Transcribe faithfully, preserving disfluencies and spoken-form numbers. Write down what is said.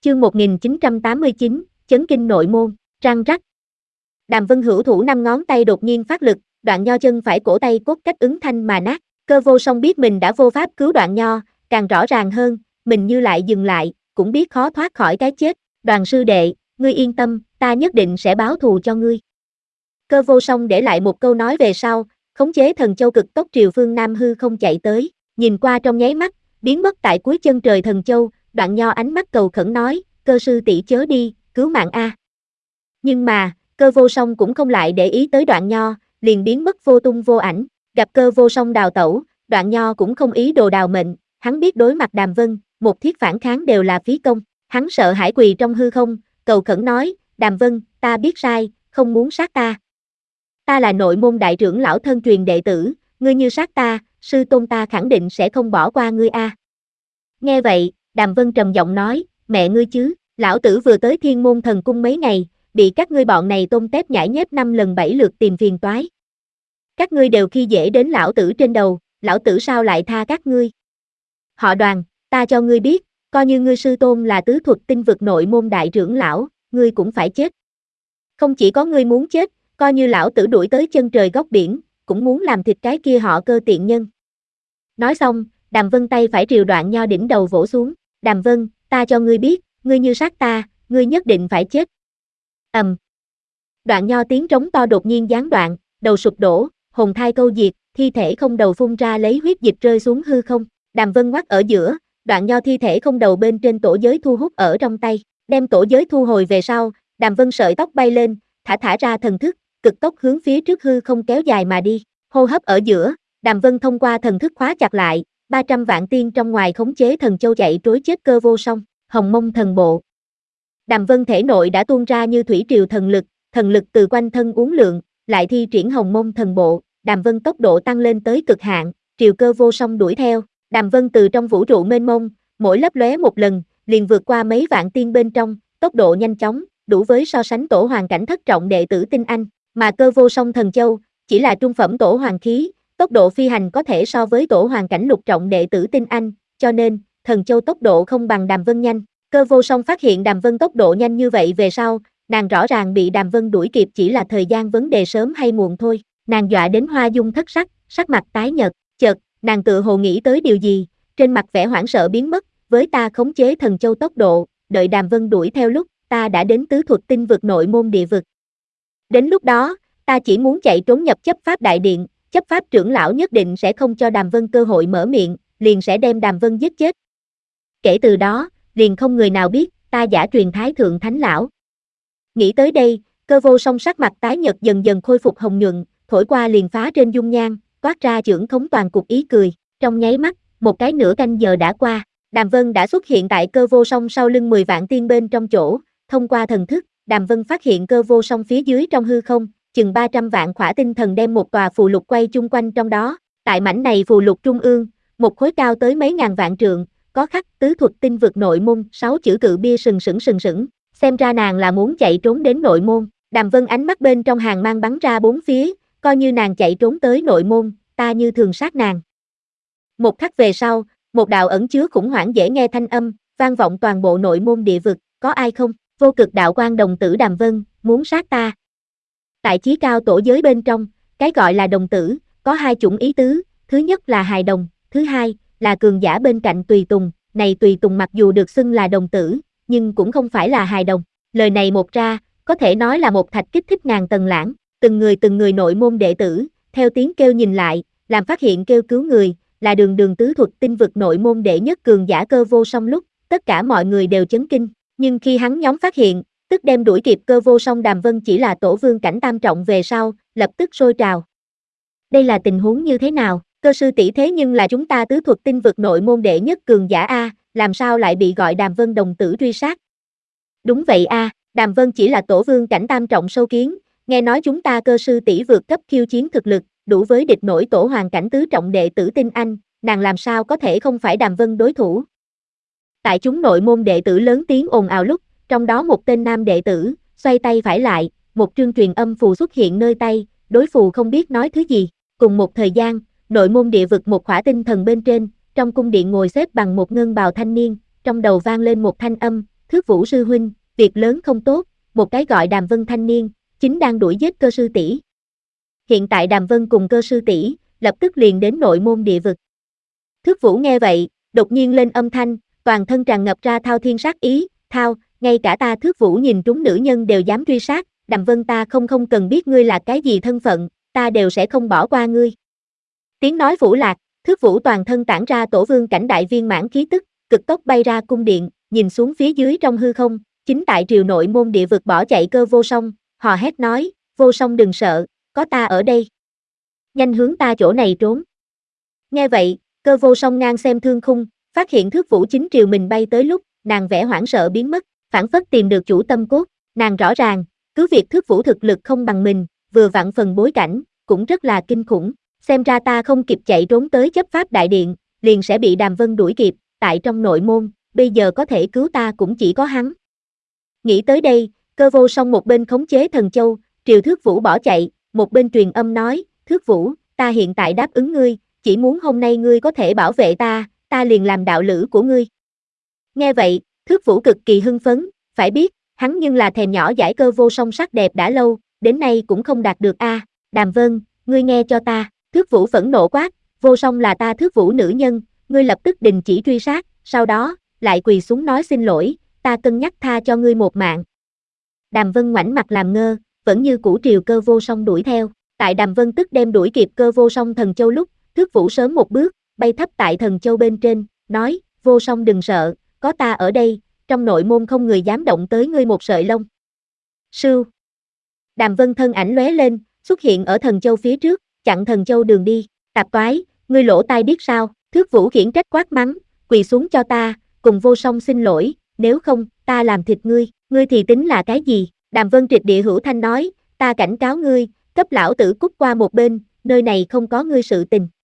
Chương một nghìn chín trăm tám mươi chín, chấn kinh nội môn, răng rắc. Đàm Vân hữu thủ năm ngón tay đột nhiên phát lực, đoạn nho chân phải cổ tay cốt cách ứng thanh mà nát. Cơ Vô Song biết mình đã vô pháp cứu đoạn nho, càng rõ ràng hơn, mình như lại dừng lại, cũng biết khó thoát khỏi cái chết. Đoàn sư đệ, ngươi yên tâm, ta nhất định sẽ báo thù cho ngươi. Cơ Vô Song để lại một câu nói về sau, khống chế thần châu cực tốc triều phương Nam hư không chạy tới, nhìn qua trong nháy mắt, biến mất tại cuối chân trời thần châu. Đoạn nho ánh mắt cầu khẩn nói, cơ sư tỷ chớ đi, cứu mạng a. Nhưng mà, Cơ Vô Song cũng không lại để ý tới đoạn nho, liền biến mất vô tung vô ảnh. Gặp Cơ Vô Song đào tẩu, đoạn nho cũng không ý đồ đào mệnh, hắn biết đối mặt Đàm Vân, một thiết phản kháng đều là phí công. Hắn sợ hãi quỳ trong hư không, cầu khẩn nói, Đàm Vân, ta biết sai, không muốn sát ta. Ta là nội môn đại trưởng lão thân truyền đệ tử, ngươi như sát ta, sư tôn ta khẳng định sẽ không bỏ qua ngươi a. Nghe vậy, Đàm Vân trầm giọng nói, mẹ ngươi chứ, lão tử vừa tới Thiên Môn Thần Cung mấy ngày, bị các ngươi bọn này tôm tép nhãi nhép năm lần bảy lượt tìm phiền toái. Các ngươi đều khi dễ đến lão tử trên đầu, lão tử sao lại tha các ngươi? Họ Đoàn, ta cho ngươi biết, coi như ngươi sư tôn là tứ thuật tinh vực nội môn đại trưởng lão, ngươi cũng phải chết. Không chỉ có ngươi muốn chết, coi như lão tử đuổi tới chân trời góc biển, cũng muốn làm thịt cái kia họ Cơ tiện nhân. Nói xong, Đàm Vân tay phải triều đoạn nho đỉnh đầu vỗ xuống, Đàm Vân, ta cho ngươi biết, ngươi như sát ta, ngươi nhất định phải chết. Ầm. Um. Đoạn nho tiếng trống to đột nhiên gián đoạn, đầu sụp đổ, hồn thai câu diệt, thi thể không đầu phun ra lấy huyết dịch rơi xuống hư không. Đàm Vân ngoắt ở giữa, đoạn nho thi thể không đầu bên trên tổ giới thu hút ở trong tay, đem tổ giới thu hồi về sau, Đàm Vân sợi tóc bay lên, thả thả ra thần thức, cực tốc hướng phía trước hư không kéo dài mà đi. Hô hấp ở giữa, Đàm Vân thông qua thần thức khóa chặt lại, ba trăm vạn tiên trong ngoài khống chế thần châu chạy trối chết Cơ Vô Song, Hồng Mông thần bộ. Đàm Vân thể nội đã tuôn ra như thủy triều thần lực, thần lực từ quanh thân uốn lượn, lại thi triển Hồng Mông thần bộ, Đàm Vân tốc độ tăng lên tới cực hạn, triều Cơ Vô Song đuổi theo. Đàm Vân từ trong vũ trụ mênh mông, mỗi lấp lóe một lần, liền vượt qua mấy vạn tiên bên trong, tốc độ nhanh chóng, đủ với so sánh tổ hoàng cảnh thất trọng đệ tử tinh anh, mà Cơ Vô Song thần châu chỉ là trung phẩm tổ hoàng khí, tốc độ phi hành có thể so với tổ hoàng cảnh lục trọng đệ tử tinh anh, cho nên thần châu tốc độ không bằng Đàm Vân nhanh. Cơ Vô Song phát hiện Đàm Vân tốc độ nhanh như vậy về sau, nàng rõ ràng bị Đàm Vân đuổi kịp chỉ là thời gian vấn đề sớm hay muộn thôi. Nàng dọa đến hoa dung thất sắc, sắc mặt tái nhợt, chợt, nàng tự hồ nghĩ tới điều gì, trên mặt vẻ hoảng sợ biến mất, với ta khống chế thần châu tốc độ, đợi Đàm Vân đuổi theo lúc, ta đã đến tứ thuật tinh vực nội môn địa vực. Đến lúc đó, ta chỉ muốn chạy trốn nhập chấp pháp đại điện, chấp pháp trưởng lão nhất định sẽ không cho Đàm Vân cơ hội mở miệng, liền sẽ đem Đàm Vân giết chết. Kể từ đó, liền không người nào biết, ta giả truyền thái thượng thánh lão. Nghĩ tới đây, Cơ Vô Song sắc mặt tái nhợt dần dần khôi phục hồng nhuận, thổi qua liền phá trên dung nhan, toát ra chưởng khống toàn cục ý cười, trong nháy mắt, một cái nửa canh giờ đã qua, Đàm Vân đã xuất hiện tại Cơ Vô Song sau lưng mười vạn tiên bên trong chỗ, thông qua thần thức, Đàm Vân phát hiện Cơ Vô Song phía dưới trong hư không, chừng ba trăm vạn khỏa tinh thần đem một tòa phù lục quay chung quanh trong đó, tại mảnh này phù lục trung ương, một khối cao tới mấy ngàn vạn trượng, có khắc tứ thuật tinh vực nội môn, sáu chữ cự bia sừng sững sừng sững, xem ra nàng là muốn chạy trốn đến nội môn. Đàm Vân ánh mắt bên trong hàng mang bắn ra bốn phía, coi như nàng chạy trốn tới nội môn, ta như thường sát nàng. Một khắc về sau, một đạo ẩn chứa khủng hoảng dễ nghe thanh âm, vang vọng toàn bộ nội môn địa vực, có ai không? Vô cực đạo quan đồng tử Đàm Vân, muốn sát ta. Tại chí cao tổ giới bên trong, cái gọi là đồng tử, có hai chủng ý tứ, thứ nhất là hài đồng, thứ hai là cường giả bên cạnh tùy tùng, này tùy tùng mặc dù được xưng là đồng tử, nhưng cũng không phải là hài đồng. Lời này một ra, có thể nói là một thạch kích thích ngàn tầng lãng, từng người từng người nội môn đệ tử, theo tiếng kêu nhìn lại, làm phát hiện kêu cứu người, là đường đường tứ thuật tinh vực nội môn đệ nhất cường giả Cơ Vô Song lúc, tất cả mọi người đều chấn kinh, nhưng khi hắn nhóm phát hiện, tức đem đuổi kịp Cơ Vô Song Đàm Vân chỉ là tổ vương cảnh tam trọng về sau, lập tức sôi trào. Đây là tình huống như thế nào? Cơ sư tỷ thế nhưng là chúng ta tứ thuật tinh vực nội môn đệ nhất cường giả a, làm sao lại bị gọi Đàm Vân đồng tử truy sát? Đúng vậy a, Đàm Vân chỉ là tổ vương cảnh tam trọng sâu kiến, nghe nói chúng ta Cơ sư tỷ vượt cấp khiêu chiến thực lực, đủ với địch nổi tổ hoàng cảnh tứ trọng đệ tử tinh anh, nàng làm sao có thể không phải Đàm Vân đối thủ? Tại chúng nội môn đệ tử lớn tiếng ồn ào lúc, trong đó một tên nam đệ tử, xoay tay phải lại, một trương truyền âm phù xuất hiện nơi tay, đối phù không biết nói thứ gì. Cùng một thời gian, nội môn địa vực một khỏa tinh thần bên trên, trong cung điện ngồi xếp bằng một ngân bào thanh niên, trong đầu vang lên một thanh âm, Thước Vũ sư huynh, việc lớn không tốt, một cái gọi Đàm Vân thanh niên, chính đang đuổi giết cơ sư tỷ. Hiện tại Đàm Vân cùng cơ sư tỷ, lập tức liền đến nội môn địa vực. Thước Vũ nghe vậy, đột nhiên lên âm thanh, toàn thân tràn ngập ra thao thiên sát ý, thao, ngay cả ta Thước Vũ nhìn trúng nữ nhân đều dám truy sát, Đàm Vân ta không không cần biết ngươi là cái gì thân phận, ta đều sẽ không bỏ qua ngươi. Tiếng nói phủ lạc, Thước Vũ toàn thân tản ra tổ vương cảnh đại viên mãn khí tức, cực tốc bay ra cung điện, nhìn xuống phía dưới trong hư không, chính tại triều nội môn địa vực bỏ chạy Cơ Vô Song, hò hét nói, Vô Song đừng sợ, có ta ở đây. Nhanh hướng ta chỗ này trốn. Nghe vậy, Cơ Vô Song ngang xem thương khung, phát hiện Thước Vũ chính triều mình bay tới lúc, nàng vẻ hoảng sợ biến mất, phản phất tìm được chủ tâm cốt, nàng rõ ràng, cứ việc Thước Vũ thực lực không bằng mình, vừa vặn phần bối cảnh, cũng rất là kinh khủng, xem ra ta không kịp chạy trốn tới chấp pháp đại điện, liền sẽ bị Đàm Vân đuổi kịp, tại trong nội môn, bây giờ có thể cứu ta cũng chỉ có hắn. Nghĩ tới đây, Cơ Vô Song một bên khống chế thần châu, triều Thước Vũ bỏ chạy, một bên truyền âm nói, Thước Vũ, ta hiện tại đáp ứng ngươi, chỉ muốn hôm nay ngươi có thể bảo vệ ta, ta liền làm đạo lữ của ngươi. Nghe vậy, Thước Vũ cực kỳ hưng phấn, phải biết, hắn nhưng là thèm nhỏ dãi Cơ Vô Song sắc đẹp đã lâu, đến nay cũng không đạt được a. À, Đàm Vân, ngươi nghe cho ta, Thước Vũ phẫn nộ quát, Vô Song là ta Thước Vũ nữ nhân, ngươi lập tức đình chỉ truy sát, sau đó, lại quỳ xuống nói xin lỗi, ta cân nhắc tha cho ngươi một mạng. Đàm Vân ngoảnh mặt làm ngơ, vẫn như cũ triều Cơ Vô Song đuổi theo, tại Đàm Vân tức đem đuổi kịp Cơ Vô Song thần châu lúc, Thước Vũ sớm một bước, bay thấp tại thần châu bên trên, nói, Vô Song đừng sợ, có ta ở đây, trong nội môn không người dám động tới ngươi một sợi lông. Sưu. Đàm Vân thân ảnh lóe lên, xuất hiện ở thần châu phía trước, chặn thần châu đường đi, tạp toái, ngươi lỗ tai điếc sao, Thước Vũ khiển trách quát mắng, quỳ xuống cho ta, cùng Vô Song xin lỗi, nếu không, ta làm thịt ngươi, ngươi thì tính là cái gì, Đàm Vân triệt địa hữu thanh nói, ta cảnh cáo ngươi, cấp lão tử cút qua một bên, nơi này không có ngươi sự tình.